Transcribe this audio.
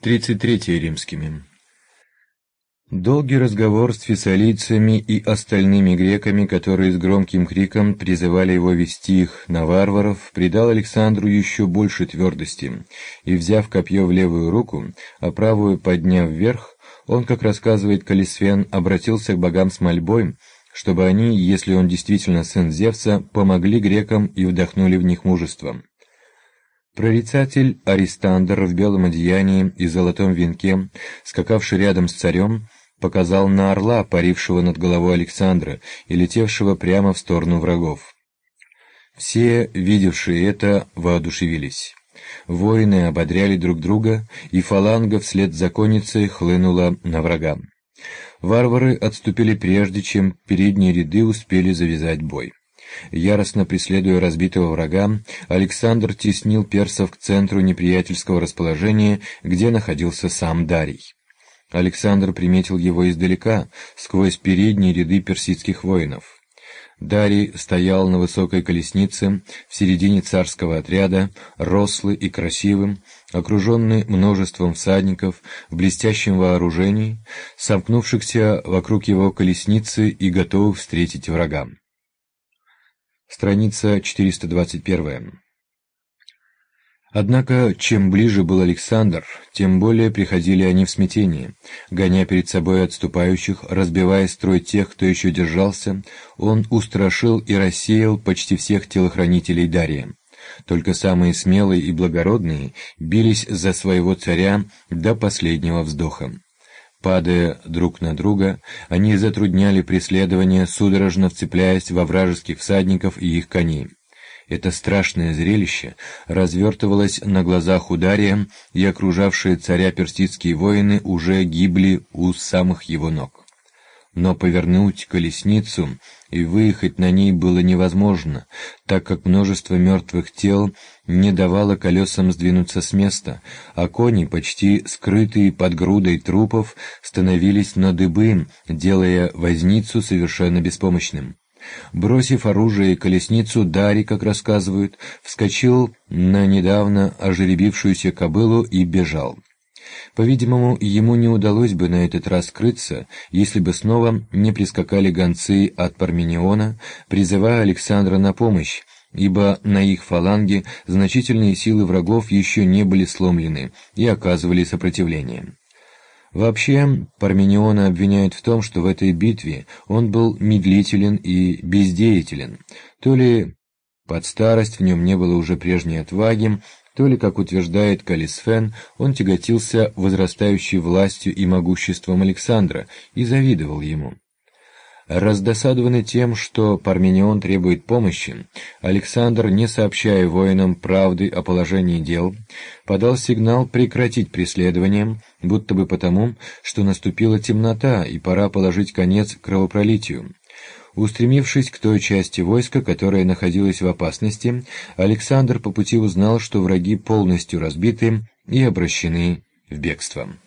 33 римскими. Долгий разговор с фессалийцами и остальными греками, которые с громким криком призывали его вести их на варваров, придал Александру еще больше твердости, и, взяв копье в левую руку, а правую подняв вверх, он, как рассказывает Каллисфен, обратился к богам с мольбой, чтобы они, если он действительно сын Зевса, помогли грекам и вдохнули в них мужество. Прорицатель Аристандр в белом одеянии и золотом венке, скакавший рядом с царем, показал на орла, парившего над головой Александра и летевшего прямо в сторону врагов. Все, видевшие это, воодушевились. Воины ободряли друг друга, и фаланга вслед за конницей хлынула на врага. Варвары отступили прежде, чем передние ряды успели завязать бой. Яростно преследуя разбитого врага, Александр теснил персов к центру неприятельского расположения, где находился сам Дарий. Александр приметил его издалека, сквозь передние ряды персидских воинов. Дарий стоял на высокой колеснице в середине царского отряда, рослый и красивым, окруженный множеством всадников в блестящем вооружении, сомкнувшихся вокруг его колесницы и готовых встретить врага. Страница 421. Однако, чем ближе был Александр, тем более приходили они в смятение. Гоня перед собой отступающих, разбивая строй тех, кто еще держался, он устрашил и рассеял почти всех телохранителей Дария. Только самые смелые и благородные бились за своего царя до последнего вздоха. Падая друг на друга, они затрудняли преследование, судорожно вцепляясь во вражеских всадников и их коней. Это страшное зрелище развертывалось на глазах у Дария, и окружавшие царя персидские воины уже гибли у самых его ног. Но повернуть колесницу и выехать на ней было невозможно, так как множество мертвых тел не давало колесам сдвинуться с места, а кони, почти скрытые под грудой трупов, становились на дыбы, делая возницу совершенно беспомощным. Бросив оружие и колесницу, Дарий, как рассказывают, вскочил на недавно ожеребившуюся кобылу и бежал. По-видимому, ему не удалось бы на этот раз скрыться, если бы снова не прискакали гонцы от Пармениона, призывая Александра на помощь, ибо на их фаланге значительные силы врагов еще не были сломлены и оказывали сопротивление. Вообще, Пармениона обвиняют в том, что в этой битве он был медлителен и бездеятелен, то ли под старость в нем не было уже прежней отваги, то ли, как утверждает Каллисфен, он тяготился возрастающей властью и могуществом Александра и завидовал ему. Раздосадованный тем, что Парменион требует помощи, Александр, не сообщая воинам правды о положении дел, подал сигнал прекратить преследование, будто бы потому, что наступила темнота и пора положить конец кровопролитию. Устремившись к той части войска, которая находилась в опасности, Александр по пути узнал, что враги полностью разбиты и обращены в бегство.